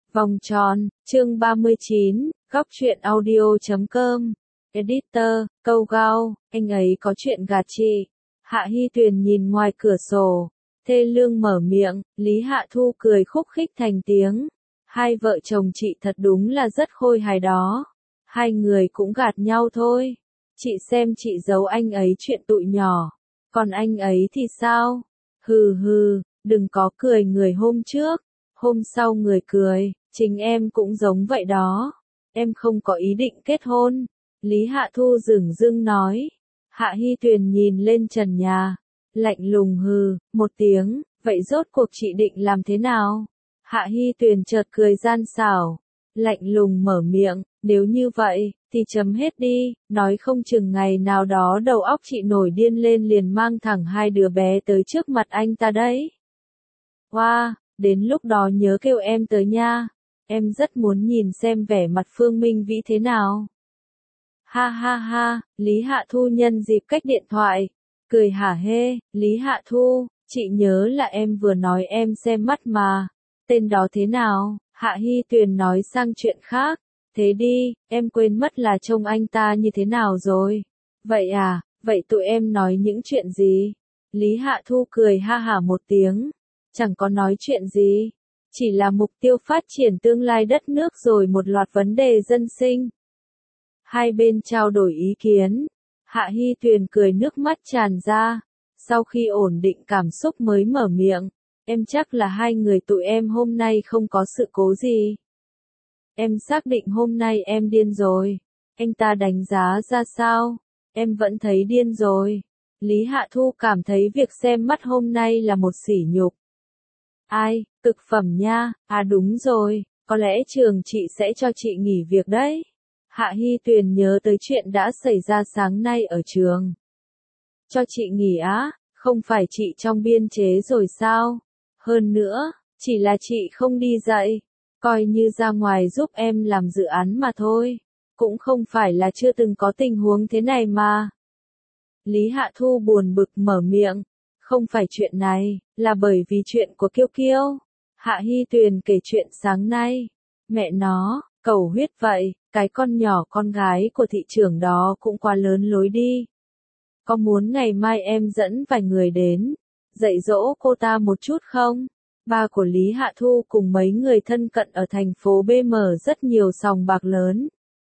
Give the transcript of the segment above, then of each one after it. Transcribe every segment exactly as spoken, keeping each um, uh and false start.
Vòng tròn, chương ba mươi chín, góc truyện audio chấm com. Editor, câu gao, anh ấy có chuyện gạt chị. Hạ Hy Tuyền nhìn ngoài cửa sổ, thê lương mở miệng, Lý Hạ Thu cười khúc khích thành tiếng. Hai vợ chồng chị thật đúng là rất khôi hài đó. Hai người cũng gạt nhau thôi. Chị xem chị giấu anh ấy chuyện tụi nhỏ. Còn anh ấy thì sao? Hừ hừ, đừng có cười người hôm trước. Hôm sau người cười, chính em cũng giống vậy đó. Em không có ý định kết hôn. Lý Hạ Thu dửng dưng nói. Hạ Hy Tuyền nhìn lên trần nhà. Lạnh lùng hừ, một tiếng, vậy rốt cuộc chị định làm thế nào? Hạ Hy Tuyền chợt cười gian xảo. Lạnh lùng mở miệng, nếu như vậy, thì chấm hết đi, nói không chừng ngày nào đó đầu óc chị nổi điên lên liền mang thẳng hai đứa bé tới trước mặt anh ta đấy. Wow, đến lúc đó nhớ kêu em tới nha, em rất muốn nhìn xem vẻ mặt Phương Minh Vĩ thế nào. Ha ha ha, Lý Hạ Thu nhân dịp cách điện thoại, cười hả hê, Lý Hạ Thu, chị nhớ là em vừa nói em xem mắt mà, tên đó thế nào? Hạ Hy Tuyền nói sang chuyện khác. Thế đi, em quên mất là trông anh ta như thế nào rồi. Vậy à, vậy tụi em nói những chuyện gì? Lý Hạ Thu cười ha hả một tiếng. Chẳng có nói chuyện gì. Chỉ là mục tiêu phát triển tương lai đất nước rồi một loạt vấn đề dân sinh. Hai bên trao đổi ý kiến. Hạ Hy Tuyền cười nước mắt tràn ra. Sau khi ổn định cảm xúc mới mở miệng. Em chắc là hai người tụi em hôm nay không có sự cố gì. Em xác định hôm nay em điên rồi. Anh ta đánh giá ra sao? Em vẫn thấy điên rồi. Lý Hạ Thu cảm thấy việc xem mắt hôm nay là một sỉ nhục. Ai, cực phẩm nha, à đúng rồi, có lẽ trường chị sẽ cho chị nghỉ việc đấy. Hạ Hy Tuyền nhớ tới chuyện đã xảy ra sáng nay ở trường. Cho chị nghỉ á, không phải chị trong biên chế rồi sao? Hơn nữa, chỉ là chị không đi dạy. Coi như ra ngoài giúp em làm dự án mà thôi. Cũng không phải là chưa từng có tình huống thế này mà. Lý Hạ Thu buồn bực mở miệng. Không phải chuyện này, là bởi vì chuyện của Kiêu Kiêu. Hạ Hy Tuyền kể chuyện sáng nay. Mẹ nó, cầu huyết vậy, cái con nhỏ con gái của thị trưởng đó cũng quá lớn lối đi. Có muốn ngày mai em dẫn vài người đến, dạy dỗ cô ta một chút không? Ba của Lý Hạ Thu cùng mấy người thân cận ở thành phố B mở rất nhiều sòng bạc lớn.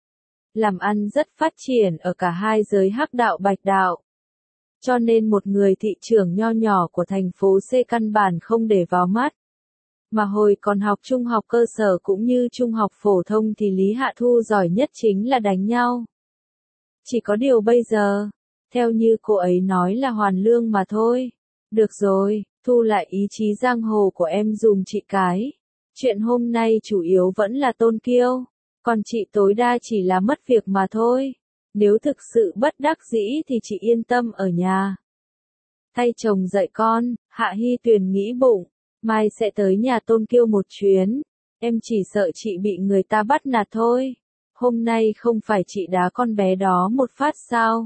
Làm ăn rất phát triển ở cả hai giới hắc đạo bạch đạo. Cho nên một người thị trưởng nho nhỏ của thành phố C căn bản không để vào mắt. Mà hồi còn học trung học cơ sở cũng như trung học phổ thông thì Lý Hạ Thu giỏi nhất chính là đánh nhau. Chỉ có điều bây giờ, theo như cô ấy nói là hoàn lương mà thôi. Được rồi, thu lại ý chí giang hồ của em dùm chị cái. Chuyện hôm nay chủ yếu vẫn là Tôn Kiêu, còn chị tối đa chỉ là mất việc mà thôi. Nếu thực sự bất đắc dĩ thì chị yên tâm ở nhà. Thay chồng dạy con, Hạ Hy Tuyền nghĩ bụng, mai sẽ tới nhà Tôn Kiêu một chuyến. Em chỉ sợ chị bị người ta bắt nạt thôi. Hôm nay không phải chị đá con bé đó một phát sao?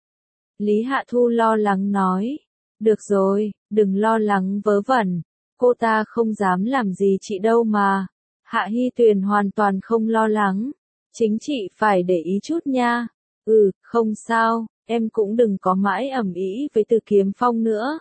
Lý Hạ Thu lo lắng nói. Được rồi, đừng lo lắng vớ vẩn. Cô ta không dám làm gì chị đâu mà. Hạ Hy Tuyền hoàn toàn không lo lắng. Chính chị phải để ý chút nha. Ừ, không sao, em cũng đừng có mãi ầm ĩ với Từ Kiếm Phong nữa.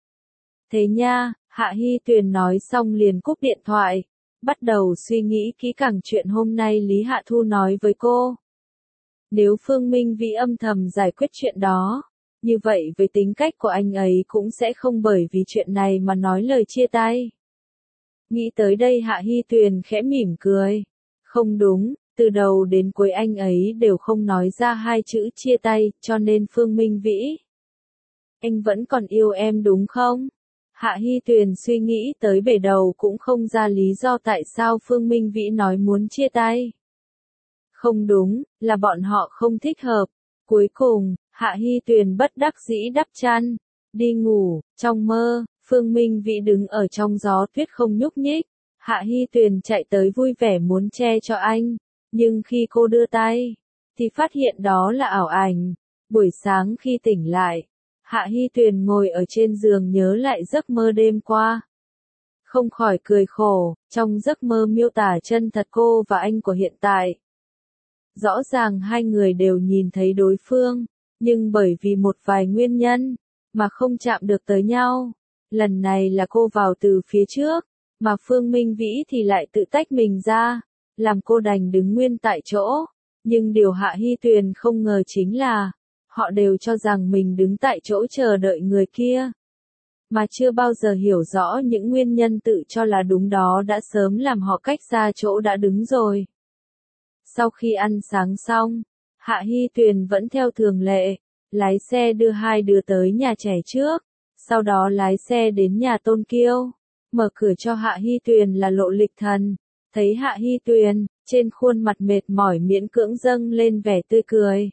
Thế nha, Hạ Hy Tuyền nói xong liền cúp điện thoại. Bắt đầu suy nghĩ kỹ càng chuyện hôm nay Lý Hạ Thu nói với cô. Nếu Phương Minh Vĩ âm thầm giải quyết chuyện đó, như vậy với tính cách của anh ấy cũng sẽ không bởi vì chuyện này mà nói lời chia tay. Nghĩ tới đây Hạ Hy Tuyền khẽ mỉm cười. Không đúng, từ đầu đến cuối anh ấy đều không nói ra hai chữ chia tay, cho nên Phương Minh Vĩ. Anh vẫn còn yêu em đúng không? Hạ Hy Tuyền suy nghĩ tới bể đầu cũng không ra lý do tại sao Phương Minh Vĩ nói muốn chia tay. Không đúng, là bọn họ không thích hợp. Cuối cùng, Hạ Hy Tuyền bất đắc dĩ đắp chăn, đi ngủ. Trong mơ, Phương Minh Vĩ đứng ở trong gió tuyết không nhúc nhích. Hạ Hy Tuyền chạy tới vui vẻ muốn che cho anh, nhưng khi cô đưa tay, thì phát hiện đó là ảo ảnh. Buổi sáng khi tỉnh lại, Hạ Hy Tuyền ngồi ở trên giường nhớ lại giấc mơ đêm qua. không khỏi cười khổ, trong giấc mơ miêu tả chân thật cô và anh của hiện tại. Rõ ràng hai người đều nhìn thấy đối phương, nhưng bởi vì một vài nguyên nhân, mà không chạm được tới nhau. Lần này là cô vào từ phía trước, mà Phương Minh Vĩ thì lại tự tách mình ra, làm cô đành đứng nguyên tại chỗ. Nhưng điều Hạ Hy Tuyền không ngờ chính là, họ đều cho rằng mình đứng tại chỗ chờ đợi người kia, mà chưa bao giờ hiểu rõ những nguyên nhân tự cho là đúng đó đã sớm làm họ cách xa chỗ đã đứng rồi. Sau khi ăn sáng xong, Hạ Hy Tuyền vẫn theo thường lệ, lái xe đưa hai đứa tới nhà trẻ trước, sau đó lái xe đến nhà Tôn Kiêu, mở cửa cho Hạ Hy Tuyền là Lộ Lịch Thần. Thấy Hạ Hy Tuyền, trên khuôn mặt mệt mỏi miễn cưỡng dâng lên vẻ tươi cười.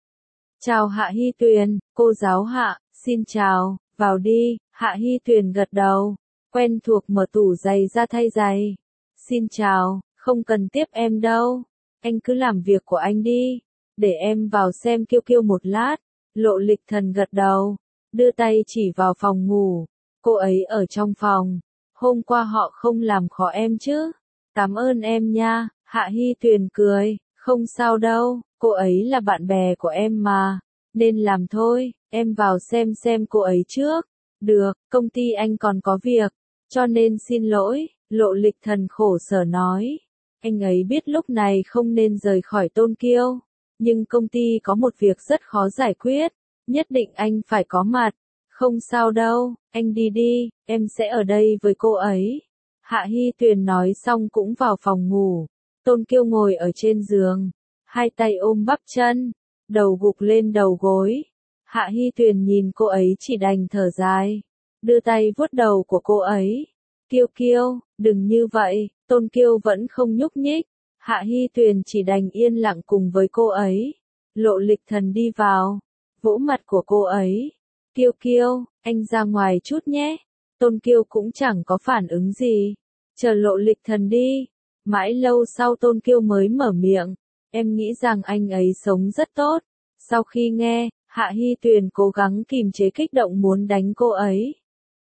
Chào Hạ Hy Tuyền, cô giáo Hạ, xin chào, vào đi. Hạ Hy Tuyền gật đầu, quen thuộc mở tủ giày ra thay giày. Xin chào, không cần tiếp em đâu, anh cứ làm việc của anh đi, để em vào xem Kiêu Kiêu một lát. Lộ Lịch Thần gật đầu, đưa tay chỉ vào phòng ngủ, cô ấy ở trong phòng, hôm qua họ không làm khó em chứ? Cảm ơn em nha. Hạ Hy Tuyền cười, không sao đâu, cô ấy là bạn bè của em mà, nên làm thôi, em vào xem xem cô ấy trước. Được, công ty anh còn có việc, cho nên xin lỗi. Lộ Lịch Thần khổ sở nói. Anh ấy biết lúc này không nên rời khỏi Tôn Kiêu, nhưng công ty có một việc rất khó giải quyết, nhất định anh phải có mặt. Không sao đâu, anh đi đi, em sẽ ở đây với cô ấy. Hạ Hy Tuyền nói xong cũng vào phòng ngủ. Tôn Kiêu ngồi ở trên giường, hai tay ôm bắp chân, đầu gục lên đầu gối. Hạ Hy Tuyền nhìn cô ấy chỉ đành thở dài, đưa tay vuốt đầu của cô ấy. Kiêu Kiêu, đừng như vậy. Tôn Kiêu vẫn không nhúc nhích. Hạ Hy Tuyền chỉ đành yên lặng cùng với cô ấy. Lộ Lịch Thần đi vào, vỗ mặt của cô ấy. Kiêu Kiêu, anh ra ngoài chút nhé. Tôn Kiêu cũng chẳng có phản ứng gì, chờ Lộ Lịch Thần đi. Mãi lâu sau Tôn Kiêu mới mở miệng, em nghĩ rằng anh ấy sống rất tốt. Sau khi nghe, Hạ Hy Tuyền cố gắng kìm chế kích động muốn đánh cô ấy.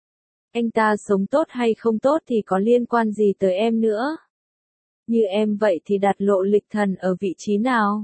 Anh ta sống tốt hay không tốt thì có liên quan gì tới em nữa? Như em vậy thì đặt Lộ Lịch Thần ở vị trí nào?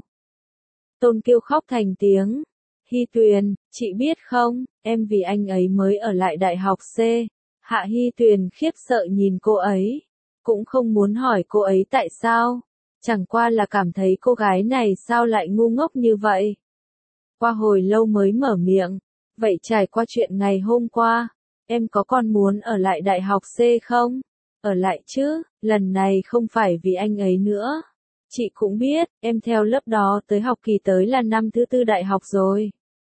Tôn Kiêu khóc thành tiếng. Hy Tuyền, chị biết không, em vì anh ấy mới ở lại đại học C. Hạ Hy Tuyền khiếp sợ nhìn cô ấy, cũng không muốn hỏi cô ấy tại sao, chẳng qua là cảm thấy cô gái này sao lại ngu ngốc như vậy. Qua hồi lâu mới mở miệng, vậy trải qua chuyện ngày hôm qua, em có còn muốn ở lại đại học C không? Ở lại chứ, lần này không phải vì anh ấy nữa. Chị cũng biết, em theo lớp đó tới học kỳ tới là năm thứ tư đại học rồi.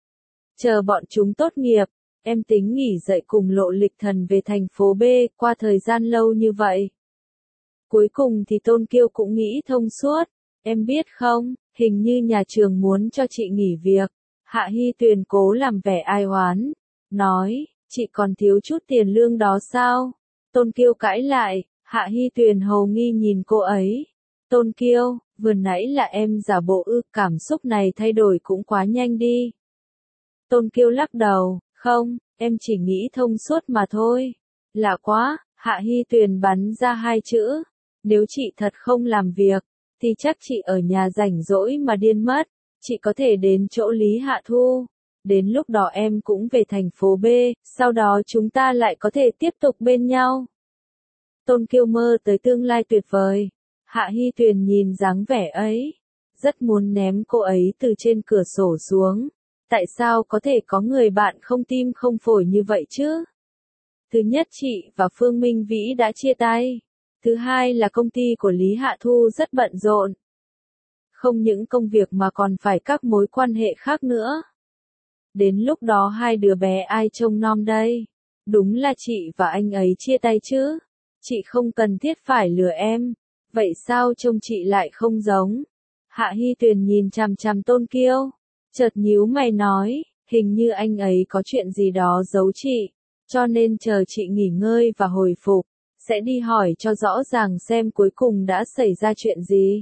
Chờ bọn chúng tốt nghiệp, em tính nghỉ dạy cùng Lộ Lịch Thần về thành phố B, qua thời gian lâu như vậy. Cuối cùng thì Tôn Kiêu cũng nghĩ thông suốt, em biết không, hình như nhà trường muốn cho chị nghỉ việc. Hạ Hy Tuyền cố làm vẻ ai oán, nói, chị còn thiếu chút tiền lương đó sao? Tôn Kiêu cãi lại, Hạ Hy Tuyền hầu nghi nhìn cô ấy. Tôn Kiêu, vừa nãy là em giả bộ ư, cảm xúc này thay đổi cũng quá nhanh đi. Tôn Kiêu lắc đầu, không, em chỉ nghĩ thông suốt mà thôi. Lạ quá. Hạ Hy Tuyền bắn ra hai chữ. Nếu chị thật không làm việc, thì chắc chị ở nhà rảnh rỗi mà điên mất. Chị có thể đến chỗ Lý Hạ Thu. Đến lúc đó em cũng về thành phố B, sau đó chúng ta lại có thể tiếp tục bên nhau. Tôn Kiêu mơ tới tương lai tuyệt vời. Hạ Hy Tuyền nhìn dáng vẻ ấy, rất muốn ném cô ấy từ trên cửa sổ xuống. Tại sao có thể có người bạn không tim không phổi như vậy chứ? Thứ nhất, chị và Phương Minh Vĩ đã chia tay. Thứ hai là công ty của Lý Hạ Thu rất bận rộn. Không những công việc mà còn phải các mối quan hệ khác nữa. Đến lúc đó hai đứa bé ai trông nom đây? Đúng là chị và anh ấy chia tay chứ. Chị không cần thiết phải lừa em. Vậy sao trông chị lại không giống? Hạ Hy Tuyền nhìn chằm chằm Tôn Kiêu, chợt nhíu mày nói, hình như anh ấy có chuyện gì đó giấu chị, cho nên chờ chị nghỉ ngơi và hồi phục, sẽ đi hỏi cho rõ ràng xem cuối cùng đã xảy ra chuyện gì.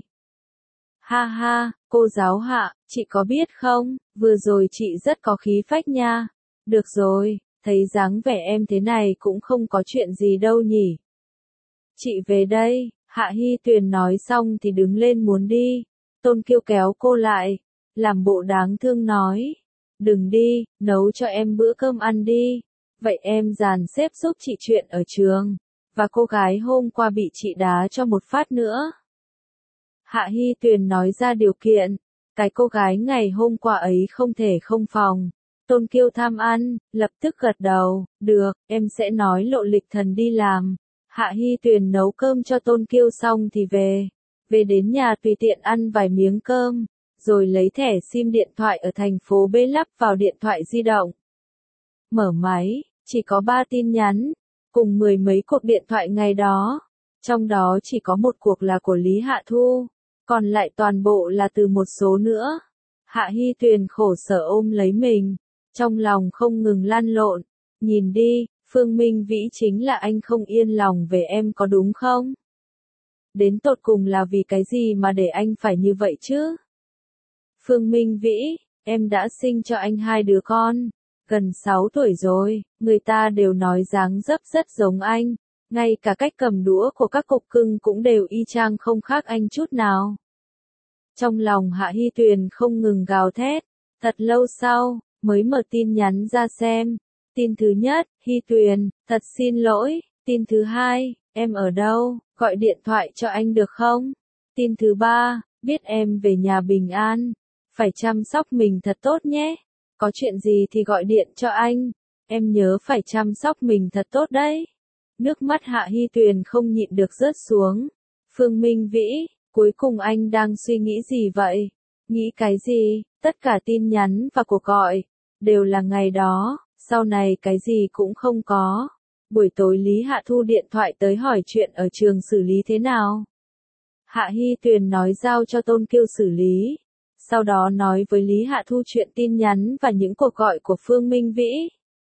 Ha ha, cô giáo Hạ, chị có biết không, vừa rồi chị rất có khí phách nha. Được rồi, thấy dáng vẻ em thế này cũng không có chuyện gì đâu nhỉ. Chị về đây, Hạ Hy Tuyền nói xong thì đứng lên muốn đi. Tôn Kiêu kéo cô lại, làm bộ đáng thương nói. Đừng đi, nấu cho em bữa cơm ăn đi. Vậy em dàn xếp giúp chị chuyện ở trường. Và cô gái hôm qua bị chị đá cho một phát nữa. Hạ Hy Tuyền nói ra điều kiện. Cái cô gái ngày hôm qua ấy không thể không phòng. Tôn Kiêu tham ăn, lập tức gật đầu. Được, em sẽ nói lộ lịch thần đi làm. Hạ Hy Tuyền nấu cơm cho Tôn Kiêu xong thì về. Về đến nhà tùy tiện ăn vài miếng cơm. Rồi lấy thẻ sim điện thoại ở thành phố B lắp vào điện thoại di động. Mở máy, chỉ có ba tin nhắn, cùng mười mấy cuộc điện thoại ngày đó. Trong đó chỉ có một cuộc là của Lý Hạ Thu, còn lại toàn bộ là từ một số nữa. Hạ Hy Tuyền khổ sở ôm lấy mình, trong lòng không ngừng lăn lộn. Nhìn đi, Phương Minh Vĩ chính là anh không yên lòng về em có đúng không? Đến tột cùng là vì cái gì mà để anh phải như vậy chứ? Phương Minh Vĩ, em đã sinh cho anh hai đứa con, gần sáu tuổi rồi, người ta đều nói dáng dấp rất giống anh, ngay cả cách cầm đũa của các cục cưng cũng đều y chang không khác anh chút nào. Trong lòng Hạ Hy Tuyền không ngừng gào thét, thật lâu sau, mới mở tin nhắn ra xem. Tin thứ nhất, Hy Tuyền, thật xin lỗi. Tin thứ hai, em ở đâu, gọi điện thoại cho anh được không? Tin thứ ba, biết em về nhà bình an, phải chăm sóc mình thật tốt nhé. Có chuyện gì thì gọi điện cho anh, em nhớ phải chăm sóc mình thật tốt đấy. Nước mắt Hạ Hy Tuyền không nhịn được rớt xuống. Phương Minh Vĩ, cuối cùng anh đang suy nghĩ gì vậy? Nghĩ cái gì? Tất cả tin nhắn và cuộc gọi đều là ngày đó, sau này cái gì cũng không có. Buổi tối Lý Hạ Thu điện thoại tới hỏi chuyện ở trường xử lý thế nào. Hạ Hy Tuyền nói giao cho Tôn Kiêu xử lý. Sau đó nói với Lý Hạ Thu chuyện tin nhắn và những cuộc gọi của Phương Minh Vĩ.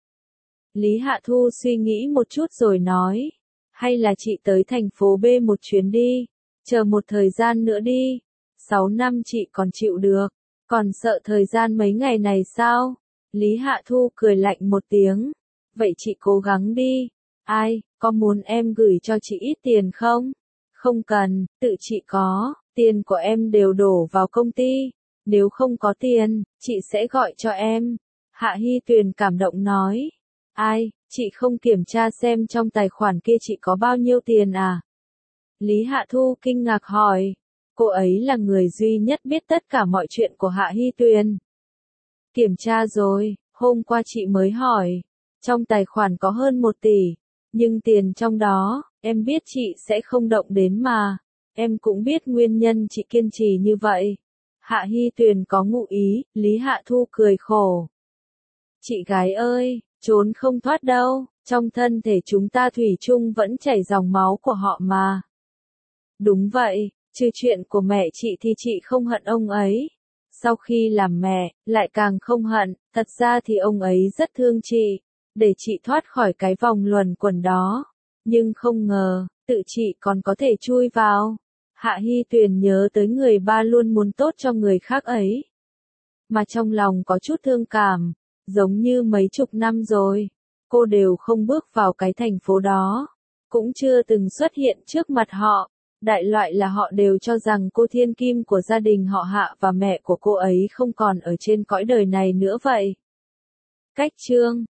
Lý Hạ Thu suy nghĩ một chút rồi nói, hay là chị tới thành phố B một chuyến đi, chờ một thời gian nữa đi, sáu năm chị còn chịu được, còn sợ thời gian mấy ngày này sao? Lý Hạ Thu cười lạnh một tiếng, vậy chị cố gắng đi, ai, có muốn em gửi cho chị ít tiền không? Không cần, tự chị có, tiền của em đều đổ vào công ty. Nếu không có tiền, chị sẽ gọi cho em. Hạ Hy Tuyền cảm động nói. Ai, chị không kiểm tra xem trong tài khoản kia chị có bao nhiêu tiền à? Lý Hạ Thu kinh ngạc hỏi. Cô ấy là người duy nhất biết tất cả mọi chuyện của Hạ Hy Tuyền. Kiểm tra rồi, hôm qua chị mới hỏi. Trong tài khoản có hơn một tỷ. Nhưng tiền trong đó, em biết chị sẽ không động đến mà. Em cũng biết nguyên nhân chị kiên trì như vậy. Hạ Hy Tuyền có ngụ ý, Lý Hạ Thu cười khổ. Chị gái ơi, trốn không thoát đâu, trong thân thể chúng ta thủy chung vẫn chảy dòng máu của họ mà. Đúng vậy, trừ chuyện của mẹ chị thì chị không hận ông ấy. Sau khi làm mẹ, lại càng không hận, thật ra thì ông ấy rất thương chị, để chị thoát khỏi cái vòng luẩn quẩn đó. Nhưng không ngờ, tự chị còn có thể chui vào. Hạ Hy Tuyền nhớ tới người ba luôn muốn tốt cho người khác ấy. Mà trong lòng có chút thương cảm, giống như mấy chục năm rồi, cô đều không bước vào cái thành phố đó, cũng chưa từng xuất hiện trước mặt họ. Đại loại là họ đều cho rằng cô thiên kim của gia đình họ Hạ và mẹ của cô ấy không còn ở trên cõi đời này nữa vậy. Cách chương